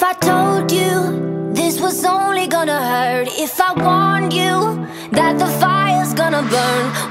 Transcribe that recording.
I told you this was only gonna hurt, if I warned you that the fire's gonna burn,